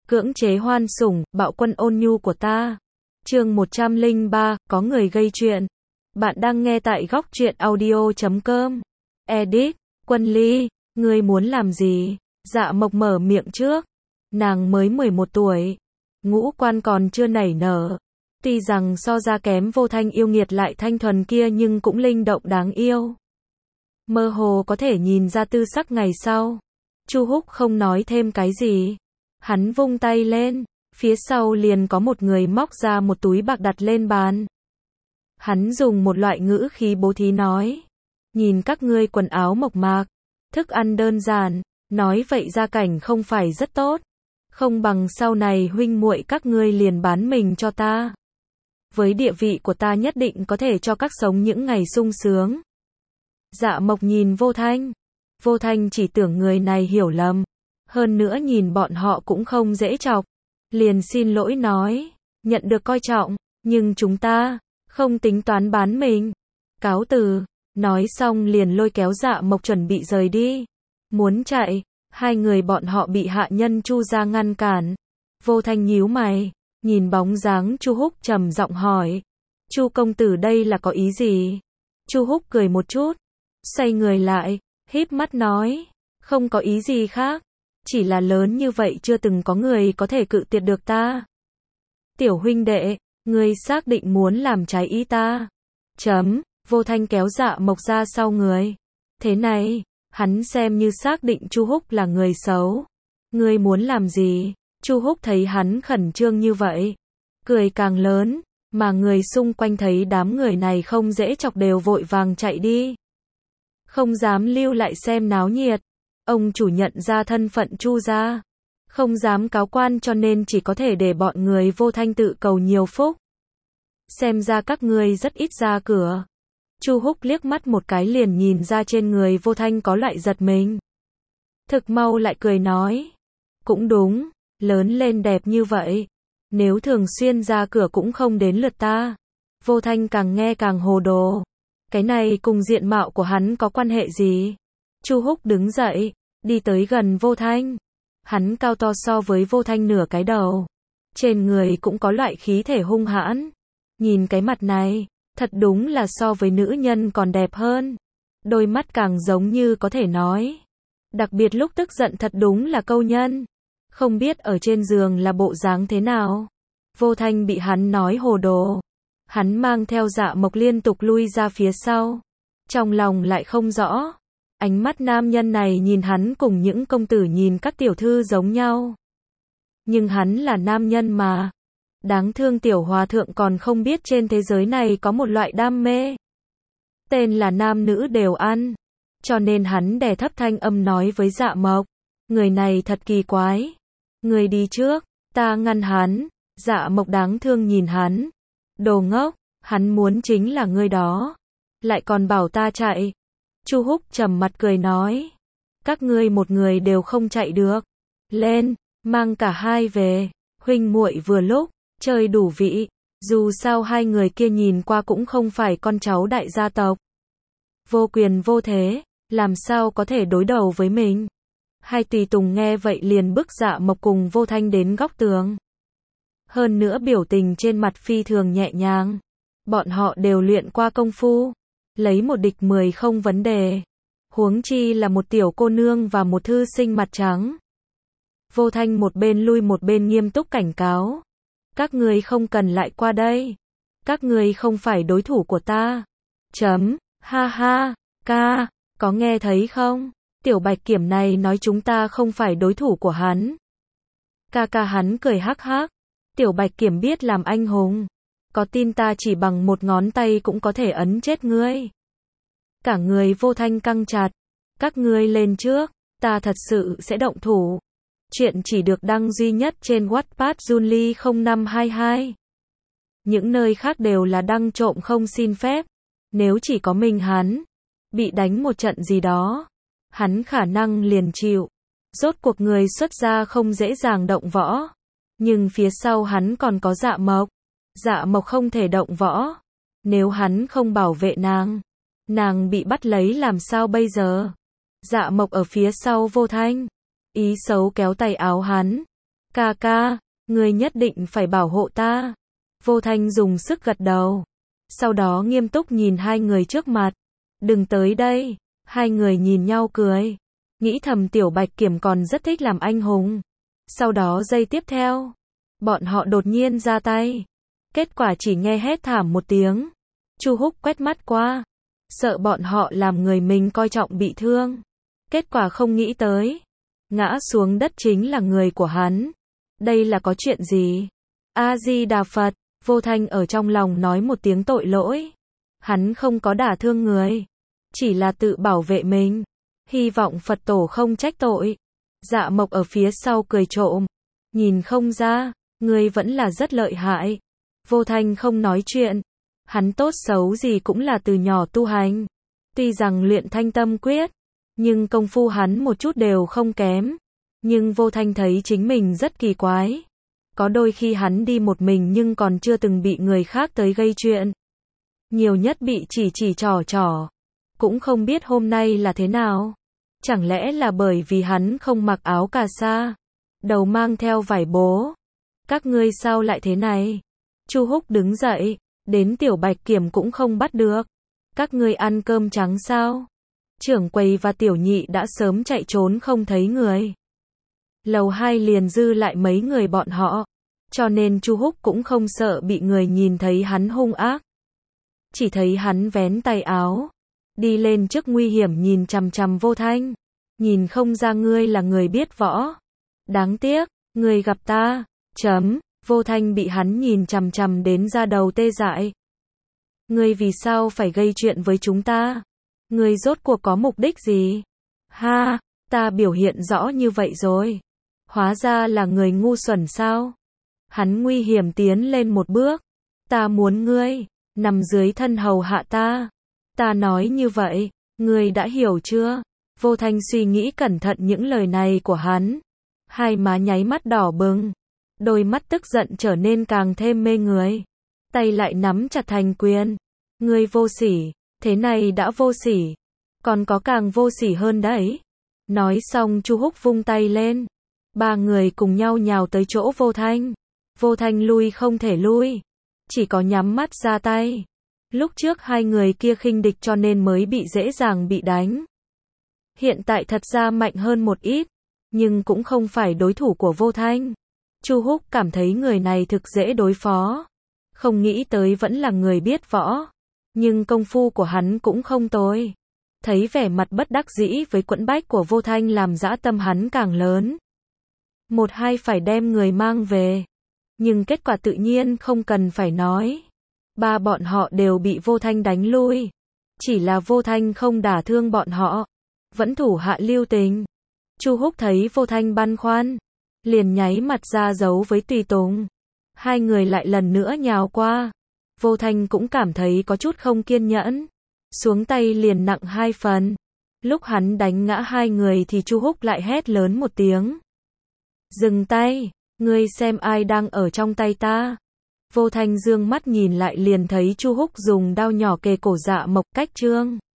cưỡng chế hoan sủng, bạo quân ôn nhu của ta. Chương 103, có người gây chuyện. Bạn đang nghe tại góc truyện audio.com. Edit, Quân Ly, ngươi muốn làm gì? Dạ Mộc mở miệng trước. Nàng mới 11 tuổi, ngũ quan còn chưa nảy nở. Tuy rằng so ra kém Vô Thanh yêu nghiệt lại thanh thuần kia nhưng cũng linh động đáng yêu. Mơ hồ có thể nhìn ra tư sắc ngày sau. Chu Húc không nói thêm cái gì. Hắn vung tay lên, phía sau liền có một người móc ra một túi bạc đặt lên bàn. Hắn dùng một loại ngữ khí bố thí nói. Nhìn các ngươi quần áo mộc mạc, thức ăn đơn giản, nói vậy gia cảnh không phải rất tốt. Không bằng sau này huynh muội các ngươi liền bán mình cho ta. Với địa vị của ta nhất định có thể cho các sống những ngày sung sướng. Dạ Mộc nhìn Vô Thanh. Vô Thanh chỉ tưởng người này hiểu lầm. Hơn nữa nhìn bọn họ cũng không dễ chọc. Liền xin lỗi nói. Nhận được coi trọng, nhưng chúng ta không tính toán bán mình. Cáo từ. Nói xong liền lôi kéo Dạ Mộc chuẩn bị rời đi. Muốn chạy. Hai người bọn họ bị hạ nhân Chu ra ngăn cản. Vô Thanh nhíu mày. Nhìn bóng dáng Chu Húc trầm giọng hỏi. Chu công tử đây là có ý gì? Chu Húc cười một chút. Xoay người lại. Híp mắt nói. Không có ý gì khác. Chỉ là lớn như vậy chưa từng có người có thể cự tuyệt được ta. Tiểu huynh đệ, ngươi xác định muốn làm trái ý ta. Vô Thanh kéo Dạ Mộc ra sau người. Thế này, hắn xem như xác định Chu Húc là người xấu. Ngươi muốn làm gì? Chu Húc thấy hắn khẩn trương như vậy. Cười càng lớn, mà người xung quanh thấy đám người này không dễ chọc đều vội vàng chạy đi. Không dám lưu lại xem náo nhiệt. Ông chủ nhận ra thân phận Chu gia. Không dám cáo quan cho nên chỉ có thể để bọn người Vô Thanh tự cầu nhiều phúc. Xem ra các ngươi rất ít ra cửa. Chu Húc liếc mắt một cái liền nhìn ra trên người Vô Thanh có loại giật mình. Thực mau lại cười nói. Cũng đúng, lớn lên đẹp như vậy. Nếu thường xuyên ra cửa cũng không đến lượt ta. Vô Thanh càng nghe càng hồ đồ. Cái này cùng diện mạo của hắn có quan hệ gì? Chu Húc đứng dậy, đi tới gần Vô Thanh. Hắn cao to so với Vô Thanh nửa cái đầu. Trên người cũng có loại khí thể hung hãn. Nhìn cái mặt này, thật đúng là so với nữ nhân còn đẹp hơn. Đôi mắt càng giống như có thể nói. Đặc biệt lúc tức giận thật đúng là câu nhân. Không biết ở trên giường là bộ dáng thế nào. Vô Thanh bị hắn nói hồ đồ. Hắn mang theo Dạ Mộc liên tục lui ra phía sau. Trong lòng lại không rõ. Ánh mắt nam nhân này nhìn hắn cùng những công tử nhìn các tiểu thư giống nhau. Nhưng hắn là nam nhân mà. Đáng thương tiểu hòa thượng còn không biết trên thế giới này có một loại đam mê. Tên là nam nữ đều ăn. Cho nên hắn đè thấp thanh âm nói với Dạ Mộc. Người này thật kỳ quái. Người đi trước, ta ngăn hắn. Dạ Mộc đáng thương nhìn hắn. Đồ ngốc, hắn muốn chính là ngươi đó. Lại còn bảo ta chạy. Chu Húc trầm mặt cười nói. Các ngươi một người đều không chạy được. Lên, mang cả hai về. Huynh muội vừa lúc, chơi đủ vị. Dù sao hai người kia nhìn qua cũng không phải con cháu đại gia tộc. Vô quyền vô thế, làm sao có thể đối đầu với mình. Hai tùy tùng nghe vậy liền bức Dạ Mộc cùng Vô Thanh đến góc tường. Hơn nữa biểu tình trên mặt phi thường nhẹ nhàng. Bọn họ đều luyện qua công phu. Lấy một địch 10 không vấn đề. Huống chi là một tiểu cô nương và một thư sinh mặt trắng. Vô Thanh một bên lui một bên nghiêm túc cảnh cáo. Các ngươi không cần lại qua đây. Các ngươi không phải đối thủ của ta. Ha ha, ca, có nghe thấy không? Tiểu Bạch Kiểm này nói chúng ta không phải đối thủ của hắn. Ca hắn cười hắc hắc. Tiểu Bạch Kiểm biết làm anh hùng. Có tin ta chỉ bằng một ngón tay cũng có thể ấn chết ngươi. Cả người Vô Thanh căng chặt. Các ngươi lên trước, ta thật sự sẽ động thủ. Chuyện chỉ được đăng duy nhất trên Wattpad Junly 0522. Những nơi khác đều là đăng trộm không xin phép. Nếu chỉ có mình hắn bị đánh một trận gì đó, hắn khả năng liền chịu. Rốt cuộc người xuất gia không dễ dàng động võ. Nhưng phía sau hắn còn có Dạ Mộc. Dạ Mộc không thể động võ. Nếu hắn không bảo vệ nàng bị bắt lấy làm sao bây giờ? Dạ Mộc ở phía sau Vô Thanh. Ý xấu kéo tay áo hắn. Ca ca, ngươi nhất định phải bảo hộ ta. Vô Thanh dùng sức gật đầu. Sau đó nghiêm túc nhìn hai người trước mặt. Đừng tới đây. Hai người nhìn nhau cười. Nghĩ thầm Tiểu Bạch Kiểm còn rất thích làm anh hùng. Sau đó giây tiếp theo, bọn họ đột nhiên ra tay. Kết quả chỉ nghe hét thảm một tiếng. Chu Húc quét mắt qua, sợ bọn họ làm người mình coi trọng bị thương. Kết quả không nghĩ tới, ngã xuống đất chính là người của hắn. Đây là có chuyện gì? A-di-đà Phật, Vô Thanh ở trong lòng nói một tiếng tội lỗi. Hắn không có đả thương người, chỉ là tự bảo vệ mình. Hy vọng Phật tổ không trách tội. Dạ Mộc ở phía sau cười trộm. Nhìn không ra, ngươi vẫn là rất lợi hại. Vô Thanh không nói chuyện. Hắn tốt xấu gì cũng là từ nhỏ tu hành. Tuy rằng luyện Thanh Tâm Quyết, nhưng công phu hắn một chút đều không kém. Nhưng Vô Thanh thấy chính mình rất kỳ quái. Có đôi khi hắn đi một mình nhưng còn chưa từng bị người khác tới gây chuyện. Nhiều nhất bị chỉ trỏ. Cũng không biết hôm nay là thế nào. Chẳng lẽ là bởi vì hắn không mặc áo cà sa, đầu mang theo vải bố. Các ngươi sao lại thế này? Chu Húc đứng dậy, đến Tiểu Bạch Kiểm cũng không bắt được. Các ngươi ăn cơm trắng sao? Trưởng quầy và Tiểu Nhị đã sớm chạy trốn không thấy người. Lầu 2 liền dư lại mấy người bọn họ, cho nên Chu Húc cũng không sợ bị người nhìn thấy hắn hung ác. Chỉ thấy hắn vén tay áo, đi lên trước nguy hiểm nhìn chằm chằm Vô Thanh. Nhìn không ra ngươi là người biết võ. Đáng tiếc, ngươi gặp ta. Vô Thanh bị hắn nhìn chằm chằm đến da đầu tê dại. Ngươi vì sao phải gây chuyện với chúng ta? Ngươi rốt cuộc có mục đích gì? Ha, ta biểu hiện rõ như vậy rồi. Hóa ra là người ngu xuẩn sao? Hắn nguy hiểm tiến lên một bước. Ta muốn ngươi nằm dưới thân hầu hạ ta. Ta nói như vậy, ngươi đã hiểu chưa? Vô Thanh suy nghĩ cẩn thận những lời này của hắn. Hai má nháy mắt đỏ bừng. Đôi mắt tức giận trở nên càng thêm mê người. Tay lại nắm chặt thành quyền. Ngươi vô sỉ, thế này đã vô sỉ. Còn có càng vô sỉ hơn đấy. Nói xong Chu Húc vung tay lên. Ba người cùng nhau nhào tới chỗ Vô Thanh. Vô Thanh lui không thể lui. Chỉ có nhắm mắt ra tay. Lúc trước hai người kia khinh địch cho nên mới bị dễ dàng bị đánh. Hiện tại thật ra mạnh hơn một ít, nhưng cũng không phải đối thủ của Vô Thanh. Chu Húc cảm thấy người này thực dễ đối phó. Không nghĩ tới vẫn là người biết võ. Nhưng công phu của hắn cũng không tồi. Thấy vẻ mặt bất đắc dĩ với quẫn bách của Vô Thanh làm dã tâm hắn càng lớn. Một hai phải đem người mang về. Nhưng kết quả tự nhiên không cần phải nói. Ba bọn họ đều bị Vô Thanh đánh lui. Chỉ là Vô Thanh không đả thương bọn họ. Vẫn thủ hạ lưu tình. Chu Húc thấy Vô Thanh băn khoăn, liền nháy mặt ra dấu với tùy tùng. Hai người lại lần nữa nhào qua. Vô Thanh cũng cảm thấy có chút không kiên nhẫn. Xuống tay liền nặng hai phần. Lúc hắn đánh ngã hai người thì Chu Húc lại hét lớn một tiếng. Dừng tay, ngươi xem ai đang ở trong tay ta. Vô Thanh dương mắt nhìn lại liền thấy Chu Húc dùng đao nhỏ kề cổ Dạ Mộc cách trương.